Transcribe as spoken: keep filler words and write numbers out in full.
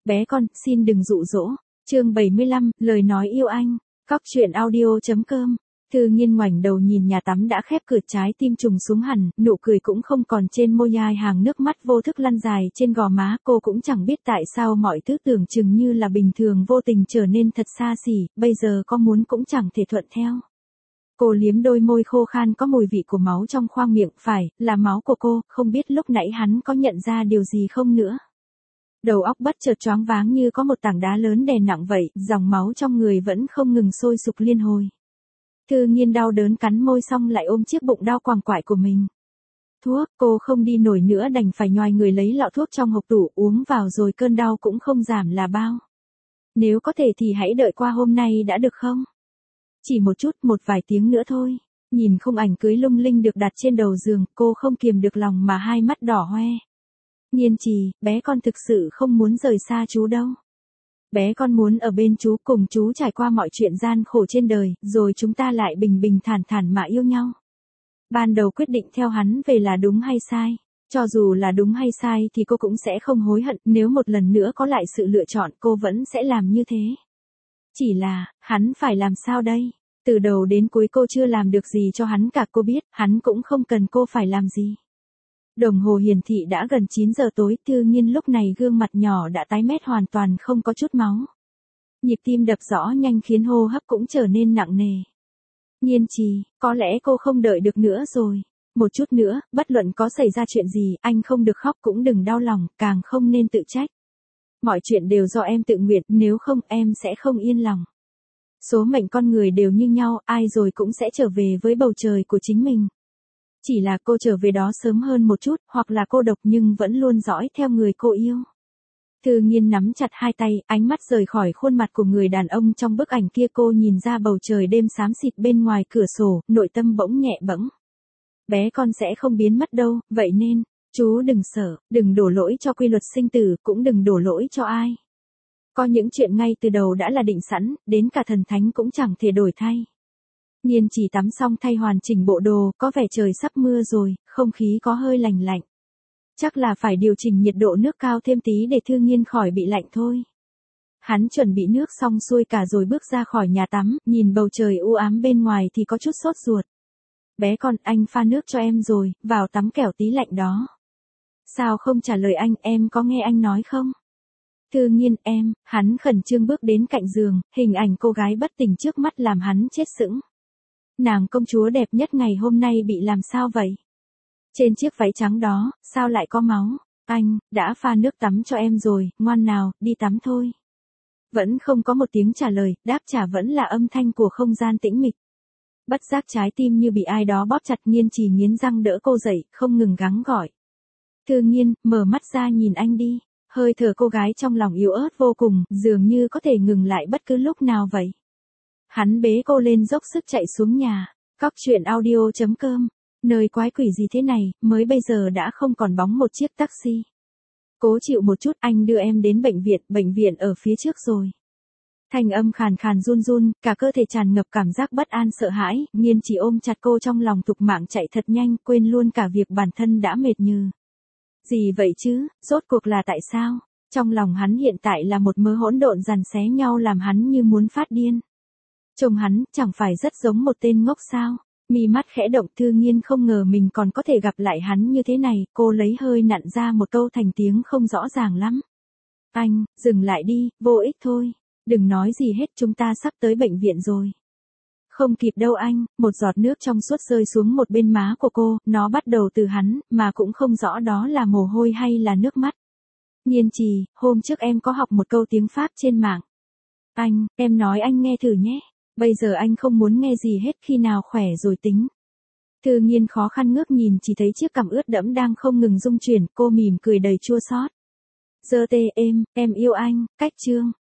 Bé con, xin đừng dụ dỗ. Chương bảy mươi lăm, lời nói yêu anh. Cóc truyện audio.com. Thư Nghiên ngoảnh đầu nhìn nhà tắm đã khép cửa, trái tim trùng xuống hẳn, nụ cười cũng không còn trên môi, hai hàng nước mắt vô thức lăn dài trên gò má. Cô cũng chẳng biết tại sao mọi thứ tưởng chừng như là bình thường vô tình trở nên thật xa xỉ, bây giờ có muốn cũng chẳng thể thuận theo. Cô liếm đôi môi khô khan có mùi vị của máu trong khoang miệng, phải, là máu của cô, không biết lúc nãy hắn có nhận ra điều gì không nữa. Đầu óc bất chợt choáng váng như có một tảng đá lớn đè nặng vậy, dòng máu trong người vẫn không ngừng sôi sục liên hồi. Thư Nghiên đau đớn cắn môi xong lại ôm chiếc bụng đau quàng quại của mình. Thuốc, cô không đi nổi nữa đành phải nhoài người lấy lọ thuốc trong hộp tủ uống vào rồi cơn đau cũng không giảm là bao. Nếu có thể thì hãy đợi qua hôm nay đã được không? Chỉ một chút, một vài tiếng nữa thôi. Nhìn khung ảnh cưới lung linh được đặt trên đầu giường, cô không kiềm được lòng mà hai mắt đỏ hoe. Nghiên trì, bé con thực sự không muốn rời xa chú đâu. Bé con muốn ở bên chú, cùng chú trải qua mọi chuyện gian khổ trên đời, rồi chúng ta lại bình bình thản thản mà yêu nhau. Ban đầu quyết định theo hắn về là đúng hay sai? Cho dù là đúng hay sai thì cô cũng sẽ không hối hận, nếu một lần nữa có lại sự lựa chọn cô vẫn sẽ làm như thế. Chỉ là, hắn phải làm sao đây? Từ đầu đến cuối cô chưa làm được gì cho hắn cả, cô biết, hắn cũng không cần cô phải làm gì. Đồng hồ hiển thị đã gần chín giờ tối, Thư Nghiên lúc này gương mặt nhỏ đã tái mét hoàn toàn không có chút máu. Nhịp tim đập rõ nhanh khiến hô hấp cũng trở nên nặng nề. Nghiên trì, có lẽ cô không đợi được nữa rồi. Một chút nữa, bất luận có xảy ra chuyện gì, anh không được khóc cũng đừng đau lòng, càng không nên tự trách. Mọi chuyện đều do em tự nguyện, nếu không em sẽ không yên lòng. Số mệnh con người đều như nhau, ai rồi cũng sẽ trở về với bầu trời của chính mình. Chỉ là cô trở về đó sớm hơn một chút, hoặc là cô độc nhưng vẫn luôn dõi theo người cô yêu. Thư Nghiên nắm chặt hai tay, ánh mắt rời khỏi khuôn mặt của người đàn ông trong bức ảnh kia, cô nhìn ra bầu trời đêm xám xịt bên ngoài cửa sổ, nội tâm bỗng nhẹ bẫng. Bé con sẽ không biến mất đâu, vậy nên, chú đừng sợ, đừng đổ lỗi cho quy luật sinh tử, cũng đừng đổ lỗi cho ai. Có những chuyện ngay từ đầu đã là định sẵn, đến cả thần thánh cũng chẳng thể đổi thay. Nghiên chỉ tắm xong thay hoàn chỉnh bộ đồ, có vẻ trời sắp mưa rồi, không khí có hơi lành lạnh. Chắc là phải điều chỉnh nhiệt độ nước cao thêm tí để Thư Nghiên khỏi bị lạnh thôi. Hắn chuẩn bị nước xong xuôi cả rồi bước ra khỏi nhà tắm, nhìn bầu trời u ám bên ngoài thì có chút sốt ruột. Bé con, anh pha nước cho em rồi, vào tắm kẻo tí lạnh đó. Sao không trả lời anh, em có nghe anh nói không? Thư Nghiên, em, hắn khẩn trương bước đến cạnh giường, hình ảnh cô gái bất tỉnh trước mắt làm hắn chết sững. Nàng công chúa đẹp nhất ngày hôm nay bị làm sao vậy? Trên chiếc váy trắng đó, sao lại có máu? Anh, đã pha nước tắm cho em rồi, ngoan nào, đi tắm thôi. Vẫn không có một tiếng trả lời, đáp trả vẫn là âm thanh của không gian tĩnh mịch. Bất giác trái tim như bị ai đó bóp chặt, Nghiên trì nghiến răng đỡ cô dậy, không ngừng gắng gọi. Thư Nghiên, mở mắt ra nhìn anh đi. Hơi thở cô gái trong lòng yếu ớt vô cùng, dường như có thể ngừng lại bất cứ lúc nào vậy. Hắn bế cô lên dốc sức chạy xuống nhà. Cóc truyện audio.com. Nơi quái quỷ gì thế này, mới bây giờ đã không còn bóng một chiếc taxi. Cố chịu một chút, anh đưa em đến bệnh viện, bệnh viện ở phía trước rồi. Thanh âm khàn khàn run run, cả cơ thể tràn ngập cảm giác bất an sợ hãi, Nghiên chỉ ôm chặt cô trong lòng, thục mạng chạy thật nhanh, quên luôn cả việc bản thân đã mệt nhừ. Gì vậy chứ, rốt cuộc là tại sao? Trong lòng hắn hiện tại là một mớ hỗn độn giằng xé nhau làm hắn như muốn phát điên. Trông hắn, chẳng phải rất giống một tên ngốc sao? Mi mắt khẽ động, Thư Nghiên không ngờ mình còn có thể gặp lại hắn như thế này, cô lấy hơi nặn ra một câu thành tiếng không rõ ràng lắm. Anh, dừng lại đi, vô ích thôi. Đừng nói gì hết, chúng ta sắp tới bệnh viện rồi. Không kịp đâu anh, một giọt nước trong suốt rơi xuống một bên má của cô, nó bắt đầu từ hắn, mà cũng không rõ đó là mồ hôi hay là nước mắt. Nghiên trì, hôm trước em có học một câu tiếng Pháp trên mạng. Anh, em nói anh nghe thử nhé. Bây giờ anh không muốn nghe gì hết, khi nào khỏe rồi tính. Thư Nghiên khó khăn ngước nhìn, chỉ thấy chiếc cằm ướt đẫm đang không ngừng rung chuyển, cô mỉm cười đầy chua xót. Giơ tê, em, em yêu anh, cách chương.